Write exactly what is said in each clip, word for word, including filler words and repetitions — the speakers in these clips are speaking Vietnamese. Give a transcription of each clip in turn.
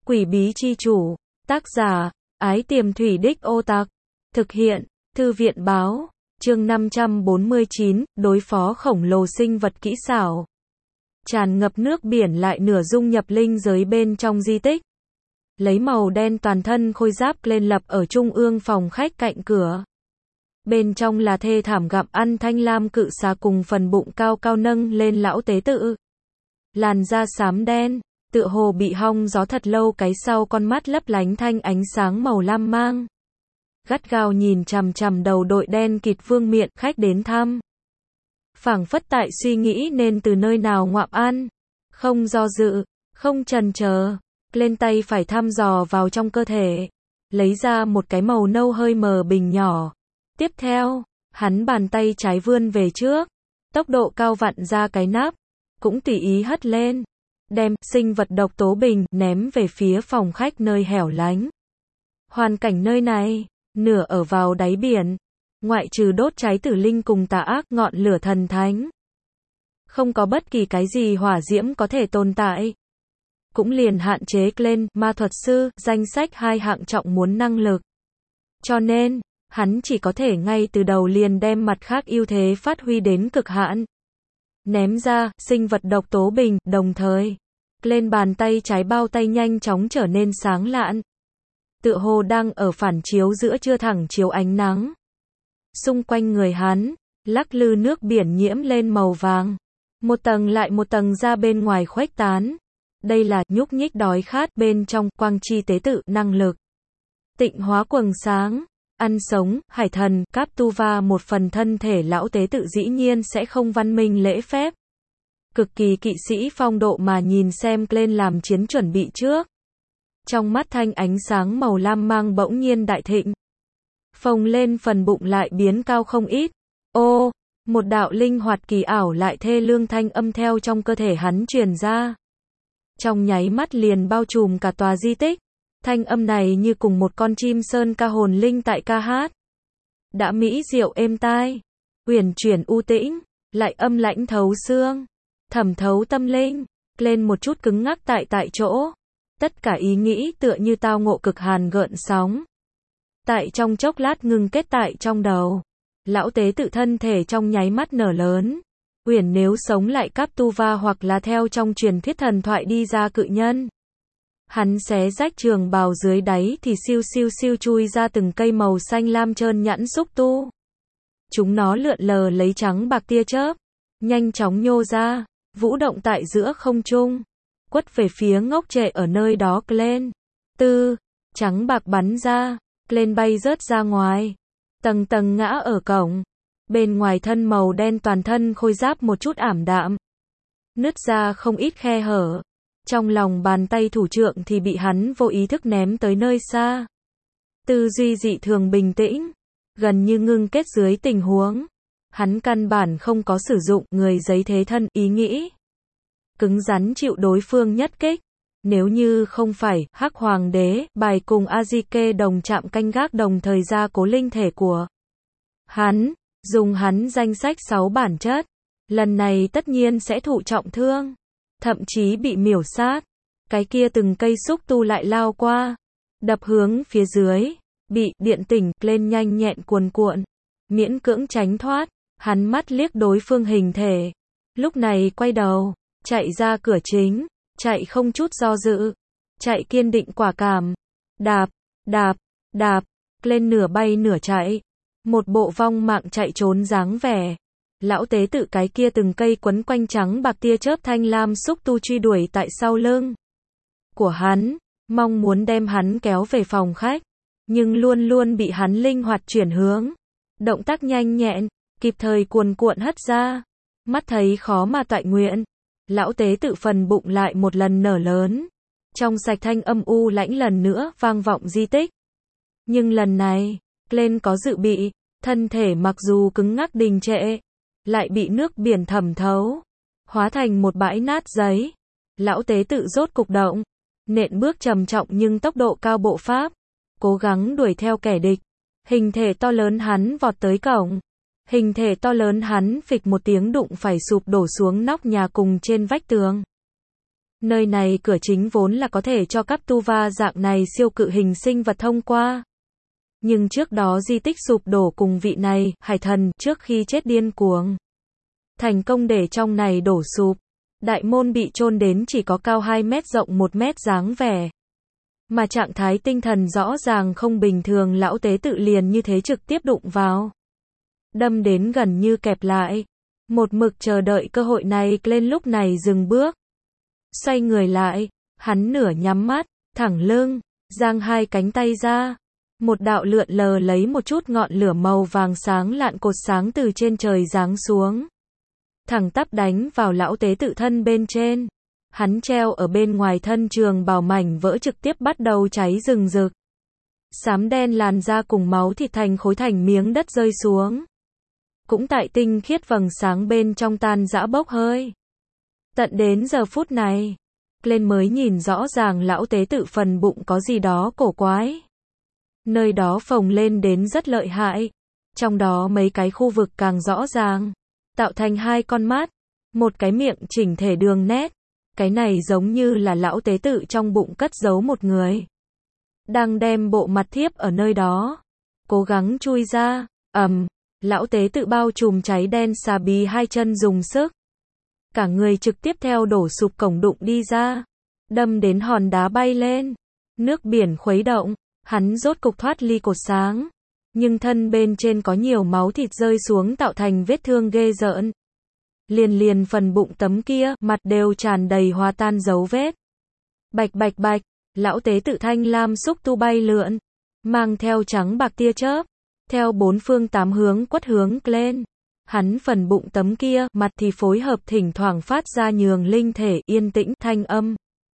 Quỷ bí chi chủ, tác giả, Ái Tiềm Thủy Đích Ô Tặc, thực hiện, Thư viện báo, chương năm trăm bốn mươi chín, đối phó khổng lồ sinh vật kỹ xảo. Tràn ngập nước biển lại nửa dung nhập linh giới bên trong di tích. Lấy màu đen toàn thân khôi giáp lên lập ở trung ương phòng khách cạnh cửa. Bên trong là thê thảm gặm ăn thanh lam cự xà cùng phần bụng cao cao nâng lên lão tế tự. Làn da xám đen, tựa hồ bị hong gió thật lâu, cái sau con mắt lấp lánh thanh ánh sáng màu lam mang. Gắt gao nhìn chằm chằm đầu đội đen kịt vương miện khách đến thăm. Phảng phất tại suy nghĩ nên từ nơi nào ngoạm ăn. Không do dự, không chần chờ, lên tay phải thăm dò vào trong cơ thể. Lấy ra một cái màu nâu hơi mờ bình nhỏ. Tiếp theo, hắn bàn tay trái vươn về trước. Tốc độ cao vặn ra cái nắp. Cũng tùy ý hất lên. Đem sinh vật độc tố bình ném về phía phòng khách nơi hẻo lánh. Hoàn cảnh nơi này, nửa ở vào đáy biển. Ngoại trừ đốt cháy tử linh cùng tà ác ngọn lửa thần thánh. Không có bất kỳ cái gì hỏa diễm có thể tồn tại. Cũng liền hạn chế lên ma thuật sư, danh sách hai hạng trọng muốn năng lực. Cho nên, hắn chỉ có thể ngay từ đầu liền đem mặt khác ưu thế phát huy đến cực hạn. Ném ra, sinh vật độc tố bình, đồng thời. Lên bàn tay trái bao tay nhanh chóng trở nên sáng lạn. Tựa hồ đang ở phản chiếu giữa trưa thẳng chiếu ánh nắng. Xung quanh người hắn, lắc lư nước biển nhiễm lên màu vàng. Một tầng lại một tầng ra bên ngoài khuếch tán. Đây là nhúc nhích đói khát bên trong quang chi tế tự năng lực. Tịnh hóa quầng sáng, ăn sống, hải thần, cáp tu va một phần thân thể lão tế tự dĩ nhiên sẽ không văn minh lễ phép. Cực kỳ kỵ sĩ phong độ mà nhìn xem lên làm chiến chuẩn bị trước. Trong mắt thanh ánh sáng màu lam mang bỗng nhiên đại thịnh. Phồng lên phần bụng lại biến cao không ít. Ô, một đạo linh hoạt kỳ ảo lại thê lương thanh âm theo trong cơ thể hắn truyền ra. Trong nháy mắt liền bao trùm cả tòa di tích. Thanh âm này như cùng một con chim sơn ca hồn linh tại ca hát. Đã mỹ diệu êm tai, uyển chuyển u tĩnh, lại âm lãnh thấu xương, thẩm thấu tâm linh, lên một chút cứng ngắc tại tại chỗ. Tất cả ý nghĩ tựa như tao ngộ cực hàn gợn sóng. Tại trong chốc lát ngừng kết tại trong đầu. Lão tế tự thân thể trong nháy mắt nở lớn. Uyển nếu sống lại cáp tu va hoặc là theo trong truyền thuyết thần thoại đi ra cự nhân. Hắn xé rách trường bào dưới đáy thì siêu siêu siêu chui ra từng cây màu xanh lam trơn nhẵn xúc tu. Chúng nó lượn lờ lấy trắng bạc tia chớp. Nhanh chóng nhô ra, vũ động tại giữa không trung. Quất về phía ngốc trệ ở nơi đó lên. Tư, trắng bạc bắn ra, lên bay rớt ra ngoài. Tầng tầng ngã ở cổng. Bên ngoài thân màu đen toàn thân khôi giáp một chút ảm đạm. Nứt ra không ít khe hở. Trong lòng bàn tay thủ trượng thì bị hắn vô ý thức ném tới nơi xa. Tư duy dị thường bình tĩnh. Gần như ngưng kết dưới tình huống. Hắn căn bản không có sử dụng người giấy thế thân ý nghĩ. Cứng rắn chịu đối phương nhất kích. Nếu như không phải Hắc Hoàng đế bài cùng Azike đồng chạm canh gác đồng thời ra cố linh thể của hắn, dùng hắn danh sách sáu bản chất, lần này tất nhiên sẽ thụ trọng thương, thậm chí bị miểu sát. Cái kia từng cây xúc tu lại lao qua, đập hướng phía dưới, bị điện tỉnh lên nhanh nhẹn cuồn cuộn, miễn cưỡng tránh thoát. Hắn mắt liếc đối phương hình thể, lúc này quay đầu, chạy ra cửa chính. Chạy không chút do dự, chạy kiên định quả cảm, đạp, đạp, đạp, lên nửa bay nửa chạy, một bộ vong mạng chạy trốn dáng vẻ. Lão tế tự cái kia từng cây quấn quanh trắng bạc tia chớp thanh lam xúc tu truy đuổi tại sau lưng của hắn, mong muốn đem hắn kéo về phòng khách, nhưng luôn luôn bị hắn linh hoạt chuyển hướng, động tác nhanh nhẹn, kịp thời cuồn cuộn hất ra, mắt thấy khó mà toại nguyện. Lão tế tự phần bụng lại một lần nở lớn. Trong sạch thanh âm u lãnh lần nữa vang vọng di tích. Nhưng lần này, lên có dự bị, thân thể mặc dù cứng ngắc đình trệ, lại bị nước biển thẩm thấu, hóa thành một bãi nát giấy. Lão tế tự rốt cục động, nện bước trầm trọng nhưng tốc độ cao bộ pháp, cố gắng đuổi theo kẻ địch. Hình thể to lớn hắn vọt tới cổng. Hình thể to lớn hắn phịch một tiếng đụng phải sụp đổ xuống nóc nhà cùng trên vách tường. Nơi này cửa chính vốn là có thể cho Captuva dạng này siêu cự hình sinh vật thông qua. Nhưng trước đó di tích sụp đổ cùng vị này, hải thần, trước khi chết điên cuồng. Thành công để trong này đổ sụp. Đại môn bị chôn đến chỉ có cao hai mét rộng một mét dáng vẻ. Mà trạng thái tinh thần rõ ràng không bình thường, lão tế tự liền như thế trực tiếp đụng vào. Đâm đến gần như kẹp lại. Một mực chờ đợi cơ hội này, lên lúc này dừng bước. Xoay người lại, hắn nửa nhắm mắt, thẳng lưng, giang hai cánh tay ra. Một đạo lượn lờ lấy một chút ngọn lửa màu vàng sáng lạn cột sáng từ trên trời giáng xuống. Thẳng tắp đánh vào lão tế tự thân bên trên. Hắn treo ở bên ngoài thân trường bào mảnh vỡ trực tiếp bắt đầu cháy rừng rực. Xám đen làn da cùng máu thịt thành khối thành miếng đất rơi xuống. Cũng tại tinh khiết vầng sáng bên trong tan rã bốc hơi. Tận đến giờ phút này, lên mới nhìn rõ ràng lão tế tự phần bụng có gì đó cổ quái. Nơi đó phồng lên đến rất lợi hại. Trong đó mấy cái khu vực càng rõ ràng. Tạo thành hai con mắt. Một cái miệng chỉnh thể đường nét. Cái này giống như là lão tế tự trong bụng cất giấu một người. Đang đem bộ mặt thiếp ở nơi đó. Cố gắng chui ra. Ầm. Lão tế tự bao trùm cháy đen xà bì hai chân dùng sức. Cả người trực tiếp theo đổ sụp cổng đụng đi ra. Đâm đến hòn đá bay lên. Nước biển khuấy động. Hắn rốt cục thoát ly cột sáng. Nhưng thân bên trên có nhiều máu thịt rơi xuống tạo thành vết thương ghê rợn. Liền liền phần bụng tấm kia, mặt đều tràn đầy hòa tan dấu vết. Bạch bạch bạch, lão tế tự thanh lam xúc tu bay lượn. Mang theo trắng bạc tia chớp. Theo bốn phương tám hướng quất hướng lên. Hắn phần bụng tấm kia, mặt thì phối hợp thỉnh thoảng phát ra nhường linh thể yên tĩnh thanh âm.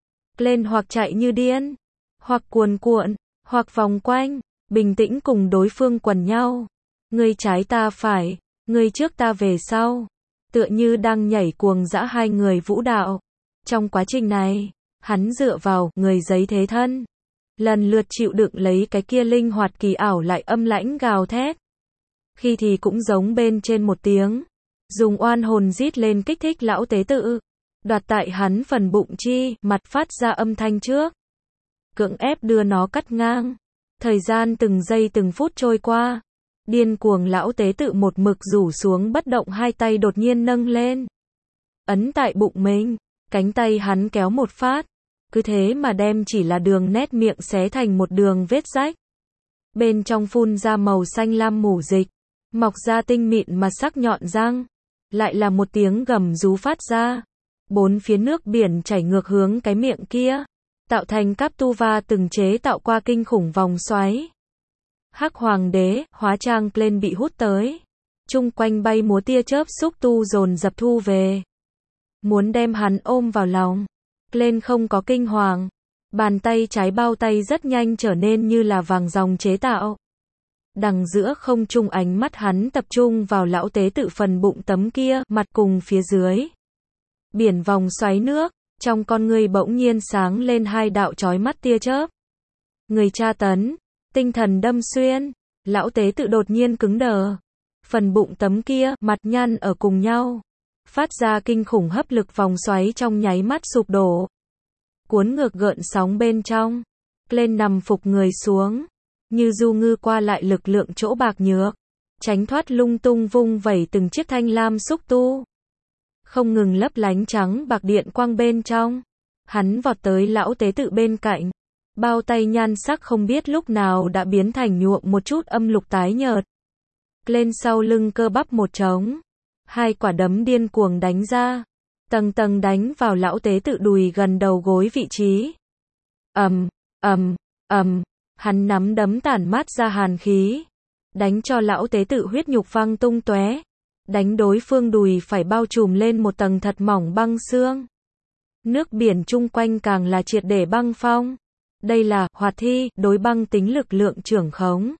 Lên hoặc chạy như điên. Hoặc cuồn cuộn. Hoặc vòng quanh. Bình tĩnh cùng đối phương quần nhau. Người trái ta phải. Người trước ta về sau. Tựa như đang nhảy cuồng dã hai người vũ đạo. Trong quá trình này, hắn dựa vào người giấy thế thân. Lần lượt chịu đựng lấy cái kia linh hoạt kỳ ảo lại âm lãnh gào thét. Khi thì cũng giống bên trên một tiếng. Dùng oan hồn rít lên kích thích lão tế tự. Đoạt tại hắn phần bụng chi, mặt phát ra âm thanh trước. Cưỡng ép đưa nó cắt ngang. Thời gian từng giây từng phút trôi qua. Điên cuồng lão tế tự một mực rủ xuống bất động, hai tay đột nhiên nâng lên. Ấn tại bụng mình. Cánh tay hắn kéo một phát. Cứ thế mà đem chỉ là đường nét miệng xé thành một đường vết rách. Bên trong phun ra màu xanh lam mủ dịch. Mọc ra tinh mịn mà sắc nhọn răng. Lại là một tiếng gầm rú phát ra. Bốn phía nước biển chảy ngược hướng cái miệng kia. Tạo thành Captuva từng chế tạo qua kinh khủng vòng xoáy. Hắc hoàng đế, hóa trang lên bị hút tới. Trung quanh bay múa tia chớp xúc tu dồn dập thu về. Muốn đem hắn ôm vào lòng. Lên không có kinh hoàng. Bàn tay trái bao tay rất nhanh trở nên như là vàng ròng chế tạo. Đằng giữa không trung ánh mắt hắn tập trung vào lão tế tự phần bụng tấm kia, mặt cùng phía dưới. Biển vòng xoáy nước, trong con người bỗng nhiên sáng lên hai đạo chói mắt tia chớp. Người tra tấn, tinh thần đâm xuyên, lão tế tự đột nhiên cứng đờ. Phần bụng tấm kia, mặt nhăn ở cùng nhau. Phát ra kinh khủng hấp lực, vòng xoáy trong nháy mắt sụp đổ. Cuốn ngược gợn sóng bên trong. Lên nằm phục người xuống. Như du ngư qua lại lực lượng chỗ bạc nhược. Tránh thoát lung tung vung vẩy từng chiếc thanh lam xúc tu. Không ngừng lấp lánh trắng bạc điện quang bên trong. Hắn vọt tới lão tế tự bên cạnh. Bao tay nhan sắc không biết lúc nào đã biến thành nhuộm một chút âm lục tái nhợt. Lên sau lưng cơ bắp một trống. Hai quả đấm điên cuồng đánh ra. Tầng tầng đánh vào lão tế tự đùi gần đầu gối vị trí. Ầm, ầm, ầm, hắn nắm đấm tản mát ra hàn khí. Đánh cho lão tế tự huyết nhục văng tung tóe. Đánh đối phương đùi phải bao trùm lên một tầng thật mỏng băng xương. Nước biển chung quanh càng là triệt để băng phong. Đây là hoạt thi, đối băng tính lực lượng trưởng khống.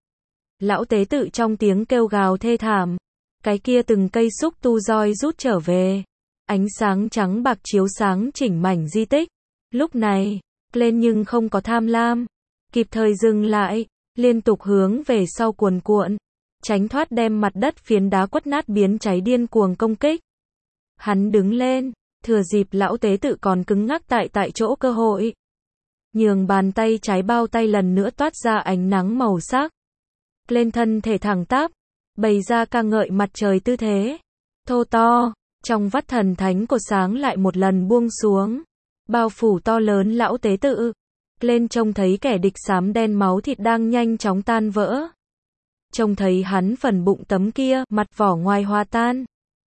Lão tế tự trong tiếng kêu gào thê thảm. Cái kia từng cây xúc tu roi rút trở về. Ánh sáng trắng bạc chiếu sáng chỉnh mảnh di tích. Lúc này, lên nhưng không có tham lam. Kịp thời dừng lại, liên tục hướng về sau cuồn cuộn. Tránh thoát đem mặt đất phiến đá quất nát biến cháy điên cuồng công kích. Hắn đứng lên, Thừa dịp lão tế tự còn cứng ngắc tại tại chỗ cơ hội. Nhường bàn tay trái bao tay lần nữa toát ra ánh nắng màu sắc. Lên thân thể thẳng tắp, bày ra ca ngợi mặt trời tư thế. Thô to, trong vắt thần thánh cột sáng lại một lần buông xuống. Bao phủ to lớn lão tế tự. Lên trông thấy kẻ địch xám đen máu thịt đang nhanh chóng tan vỡ. Trông thấy hắn phần bụng tấm kia, mặt vỏ ngoài hòa tan.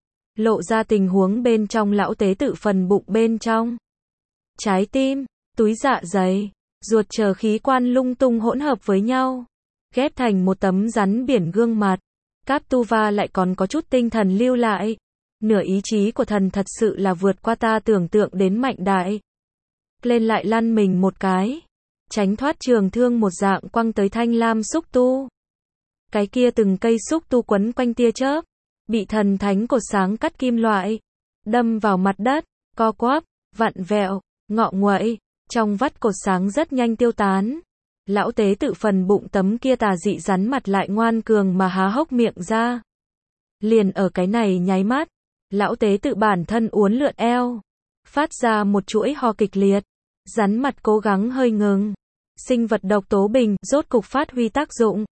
Lộ ra tình huống bên trong lão tế tự phần bụng bên trong. Trái tim, túi dạ dày, ruột chờ khí quan lung tung hỗn hợp với nhau. Ghép thành một tấm rắn biển gương mặt. Captuva lại còn có chút tinh thần lưu lại. Nửa ý chí của thần thật sự là vượt qua ta tưởng tượng đến mạnh đại. Lên lại lăn mình một cái. Tránh thoát trường thương một dạng quăng tới thanh lam xúc tu. Cái kia từng cây xúc tu quấn quanh tia chớp. Bị thần thánh cột sáng cắt kim loại. Đâm vào mặt đất, co quắp, vặn vẹo, ngọ nguậy. Trong vắt cột sáng rất nhanh tiêu tán. Lão tế tự phần bụng tấm kia tà dị rắn mặt lại ngoan cường mà há hốc miệng ra. Liền ở cái này nháy mắt. Lão tế tự bản thân uốn lượn eo. Phát ra một chuỗi ho kịch liệt. Rắn mặt cố gắng hơi ngừng. Sinh vật độc tố bình, rốt cục phát huy tác dụng.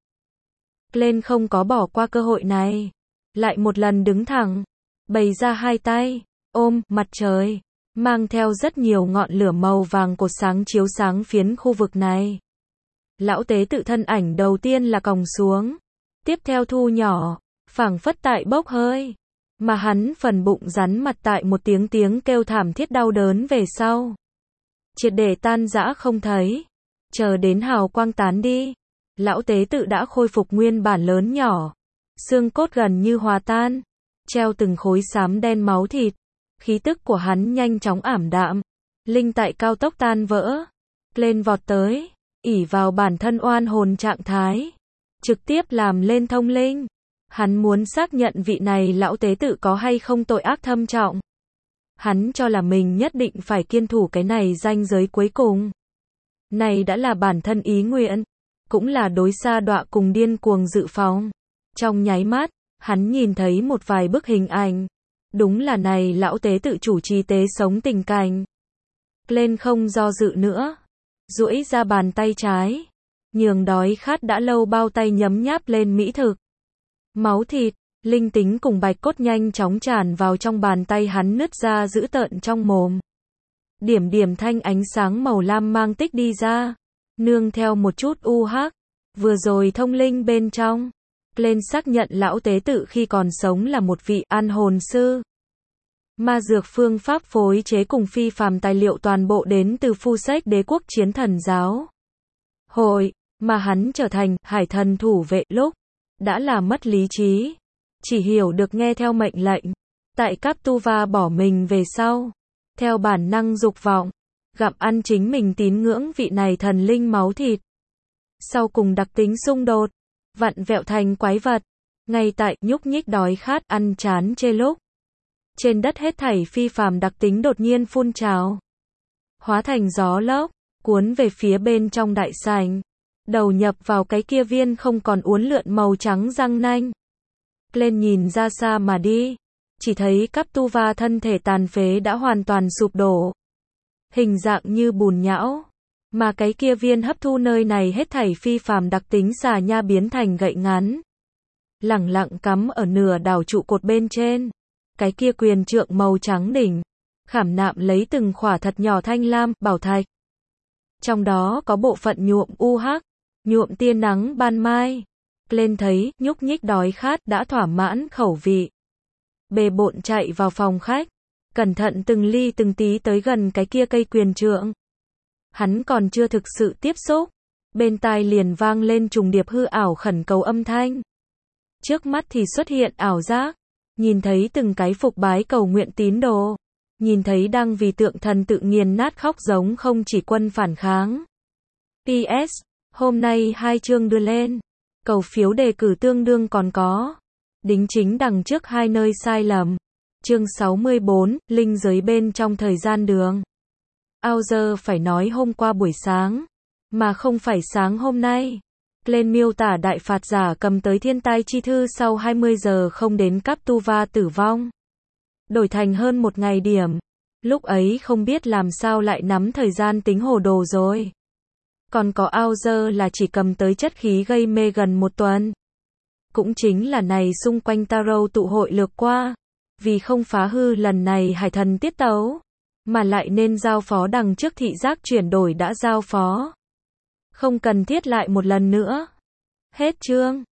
Lên không có bỏ qua cơ hội này. Lại một lần đứng thẳng. Bày ra hai tay. Ôm, mặt trời. Mang theo rất nhiều ngọn lửa màu vàng cột sáng chiếu sáng phiến khu vực này. Lão tế tự thân ảnh đầu tiên là còng xuống. Tiếp theo thu nhỏ. Phảng phất tại bốc hơi. Mà hắn phần bụng rắn mặt tại một tiếng tiếng kêu thảm thiết đau đớn về sau. Triệt để tan rã không thấy. Chờ đến hào quang tán đi. Lão tế tự đã khôi phục nguyên bản lớn nhỏ. Xương cốt gần như hòa tan. Treo từng khối xám đen máu thịt. Khí tức của hắn nhanh chóng ảm đạm. Linh tại cao tốc tan vỡ. Lên vọt tới. ỷ vào bản thân oan hồn trạng thái. Trực tiếp làm lên thông linh. Hắn muốn xác nhận vị này lão tế tự có hay không tội ác thâm trọng. Hắn cho là mình nhất định phải kiên thủ cái này ranh giới cuối cùng. Này đã là bản thân ý nguyện. Cũng là đối sa đọa cùng điên cuồng dự phòng. Trong nháy mắt, hắn nhìn thấy một vài bức hình ảnh. Đúng là này lão tế tự chủ trì tế sống tình cảnh. Lên không do dự nữa. Duỗi ra bàn tay trái. Nhường đói khát đã lâu bao tay nhấm nháp lên mỹ thực. Máu thịt, linh tính cùng bạch cốt nhanh chóng tràn vào trong bàn tay hắn nứt ra dữ tợn trong mồm. Điểm điểm thanh ánh sáng màu lam mang tích đi ra. Nương theo một chút u hắc. Vừa rồi thông linh bên trong. Lên xác nhận lão tế tự khi còn sống là một vị an hồn sư. Ma dược phương pháp phối chế cùng phi phàm tài liệu toàn bộ đến từ phu sách đế quốc chiến thần giáo. Hội, mà hắn trở thành hải thần thủ vệ lúc. Đã là mất lý trí. Chỉ hiểu được nghe theo mệnh lệnh. Tại Captuva bỏ mình về sau. Theo bản năng dục vọng. Gặm ăn chính mình tín ngưỡng vị này thần linh máu thịt. Sau cùng đặc tính xung đột. Vặn vẹo thành quái vật. Ngay tại nhúc nhích đói khát ăn chán chê lúc. Trên đất hết thảy phi phàm đặc tính đột nhiên phun trào. Hóa thành gió lốc. Cuốn về phía bên trong đại sảnh. Đầu nhập vào cái kia viên không còn uốn lượn màu trắng răng nanh. Lên nhìn ra xa mà đi. Chỉ thấy Captuva thân thể tàn phế đã hoàn toàn sụp đổ. Hình dạng như bùn nhão. Mà cái kia viên hấp thu nơi này hết thảy phi phàm đặc tính xà nha biến thành gậy ngắn. Lẳng lặng cắm ở nửa đảo trụ cột bên trên. Cái kia quyền trượng màu trắng đỉnh. Khảm nạm lấy từng khỏa thật nhỏ thanh lam, bảo thạch. Trong đó có bộ phận nhuộm u hắc. Nhuộm tia nắng ban mai. Lên thấy, nhúc nhích đói khát đã thỏa mãn khẩu vị. Bề bộn chạy vào phòng khách. Cẩn thận từng ly từng tí tới gần cái kia cây quyền trượng. Hắn còn chưa thực sự tiếp xúc. Bên tai liền vang lên trùng điệp hư ảo khẩn cầu âm thanh. Trước mắt thì xuất hiện ảo giác. Nhìn thấy từng cái phục bái cầu nguyện tín đồ. Nhìn thấy đang vì tượng thần tự nghiền nát khóc giống không chỉ quân phản kháng. pê ét. Hôm nay hai chương đưa lên. Cầu phiếu đề cử tương đương còn có. Đính chính đằng trước hai nơi sai lầm. Chương sáu mươi bốn, linh giới bên trong thời gian đường. Ao giờ phải nói hôm qua buổi sáng. Mà không phải sáng hôm nay. Lên miêu tả đại phạt giả cầm tới thiên tai chi thư sau hai mươi giờ không đến Captuva tử vong. Đổi thành hơn một ngày điểm. Lúc ấy không biết làm sao lại nắm thời gian tính hồ đồ rồi. Còn có ao dơ là chỉ cầm tới chất khí gây mê gần một tuần. Cũng chính là này xung quanh tarot tụ hội lược qua. Vì không phá hư lần này hải thần tiết tấu. Mà lại nên giao phó đằng trước thị giác chuyển đổi đã giao phó. Không cần thiết lại một lần nữa. Hết chương.